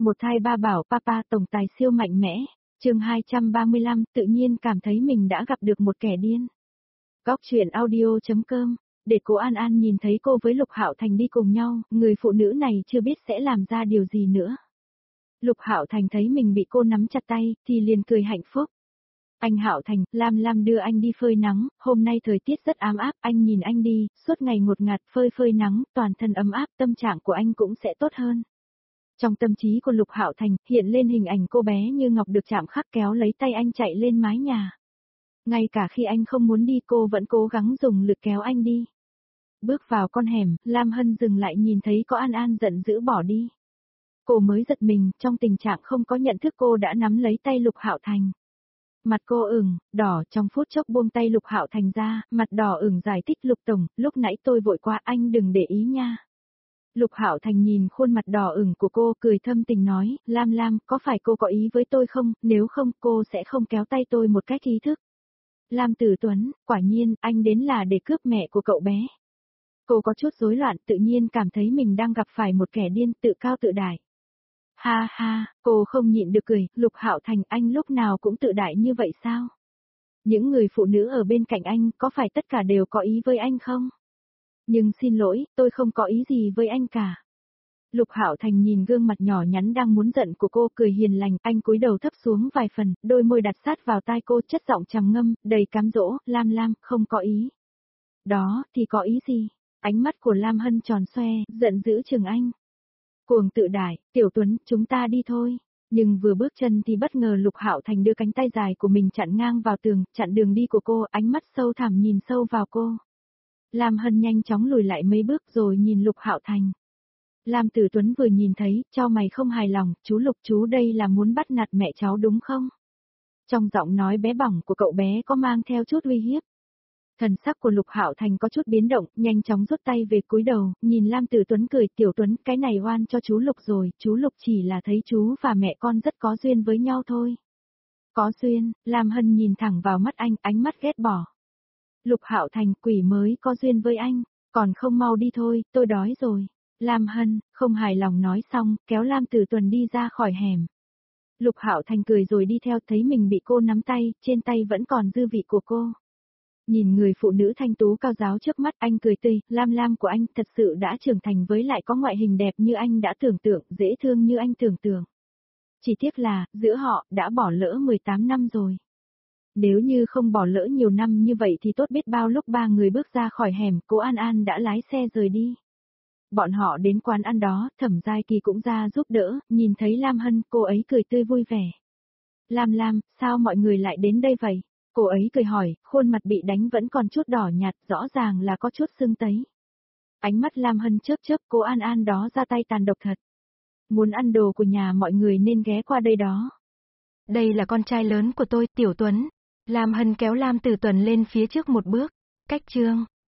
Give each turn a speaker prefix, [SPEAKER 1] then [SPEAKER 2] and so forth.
[SPEAKER 1] Một thai ba bảo papa tổng tài siêu mạnh mẽ, chương 235 tự nhiên cảm thấy mình đã gặp được một kẻ điên. Góc truyện audio.com, để cô An An nhìn thấy cô với Lục Hạo Thành đi cùng nhau, người phụ nữ này chưa biết sẽ làm ra điều gì nữa. Lục Hạo Thành thấy mình bị cô nắm chặt tay, thì liền cười hạnh phúc. Anh Hạo Thành, Lam Lam đưa anh đi phơi nắng, hôm nay thời tiết rất ám áp, anh nhìn anh đi, suốt ngày ngột ngạt phơi nắng, toàn thân ấm áp, tâm trạng của anh cũng sẽ tốt hơn. Trong tâm trí của Lục Hạo Thành, hiện lên hình ảnh cô bé như ngọc được chạm khắc kéo lấy tay anh chạy lên mái nhà. Ngay cả khi anh không muốn đi cô vẫn cố gắng dùng lực kéo anh đi. Bước vào con hẻm, Lam Hân dừng lại nhìn thấy có An An giận dữ bỏ đi. Cô mới giật mình, trong tình trạng không có nhận thức cô đã nắm lấy tay Lục Hạo Thành. Mặt cô ửng, đỏ trong phút chốc buông tay Lục Hạo Thành ra, mặt đỏ ửng giải thích Lục Tổng, lúc nãy tôi vội quá anh đừng để ý nha. Lục Hạo Thành nhìn khuôn mặt đỏ ửng của cô cười thâm tình nói, Lam Lam, có phải cô có ý với tôi không, nếu không cô sẽ không kéo tay tôi một cách ý thức. Lam Tử Tuấn, quả nhiên, anh đến là để cướp mẹ của cậu bé. Cô có chút rối loạn tự nhiên cảm thấy mình đang gặp phải một kẻ điên tự cao tự đại. Ha ha, cô không nhịn được cười, Lục Hạo Thành anh lúc nào cũng tự đại như vậy sao? Những người phụ nữ ở bên cạnh anh có phải tất cả đều có ý với anh không? Nhưng xin lỗi, tôi không có ý gì với anh cả. Lục Hạo Thành nhìn gương mặt nhỏ nhắn đang muốn giận của cô cười hiền lành, anh cúi đầu thấp xuống vài phần, đôi môi đặt sát vào tai cô chất giọng trầm ngâm, đầy cám dỗ, Lam Lam, không có ý. Đó, thì có ý gì? Ánh mắt của Lam Hân tròn xoe, giận dữ chừng anh. Cuồng tự đại, Tiểu Tuấn, chúng ta đi thôi. Nhưng vừa bước chân thì bất ngờ Lục Hạo Thành đưa cánh tay dài của mình chặn ngang vào tường, chặn đường đi của cô, ánh mắt sâu thẳm nhìn sâu vào cô. Lam Hân nhanh chóng lùi lại mấy bước rồi nhìn Lục Hạo Thành. Lam Tử Tuấn vừa nhìn thấy, cho mày không hài lòng, chú Lục chú đây là muốn bắt nạt mẹ cháu đúng không? Trong giọng nói bé bỏng của cậu bé có mang theo chút uy hiếp. Thần sắc của Lục Hạo Thành có chút biến động, nhanh chóng rút tay về cúi đầu, nhìn Lam Tử Tuấn cười, Tiểu Tuấn, cái này oan cho chú Lục rồi, chú Lục chỉ là thấy chú và mẹ con rất có duyên với nhau thôi. Có duyên, Lam Hân nhìn thẳng vào mắt anh, ánh mắt ghét bỏ. Lục Hạo Thành, quỷ mới có duyên với anh, còn không mau đi thôi, tôi đói rồi. Lam Hân, không hài lòng nói xong, kéo Lam Tử Tuấn đi ra khỏi hẻm. Lục Hạo Thành cười rồi đi theo, thấy mình bị cô nắm tay, trên tay vẫn còn dư vị của cô. Nhìn người phụ nữ thanh tú cao giáo trước mắt anh cười tươi, Lam Lam của anh thật sự đã trưởng thành với lại có ngoại hình đẹp như anh đã tưởng tượng, dễ thương như anh tưởng tượng. Chỉ tiếc là, giữa họ, đã bỏ lỡ 18 năm rồi. Nếu như không bỏ lỡ nhiều năm như vậy thì tốt biết bao lúc ba người bước ra khỏi hẻm, cô An An đã lái xe rời đi. Bọn họ đến quán ăn đó, Thẩm Giai Kỳ cũng ra giúp đỡ, nhìn thấy Lam Hân, cô ấy cười tươi vui vẻ. Lam Lam, sao mọi người lại đến đây vậy? Cô ấy cười hỏi, khuôn mặt bị đánh vẫn còn chút đỏ nhạt, rõ ràng là có chút sưng tấy. Ánh mắt Lam Hân chớp chớp, cô An An đó ra tay tàn độc thật. Muốn ăn đồ của nhà mọi người nên ghé qua đây đó. Đây là con trai lớn của tôi, Tiểu Tuấn. Lam Hân kéo Lam Tử Tuấn lên phía trước một bước. Cách chương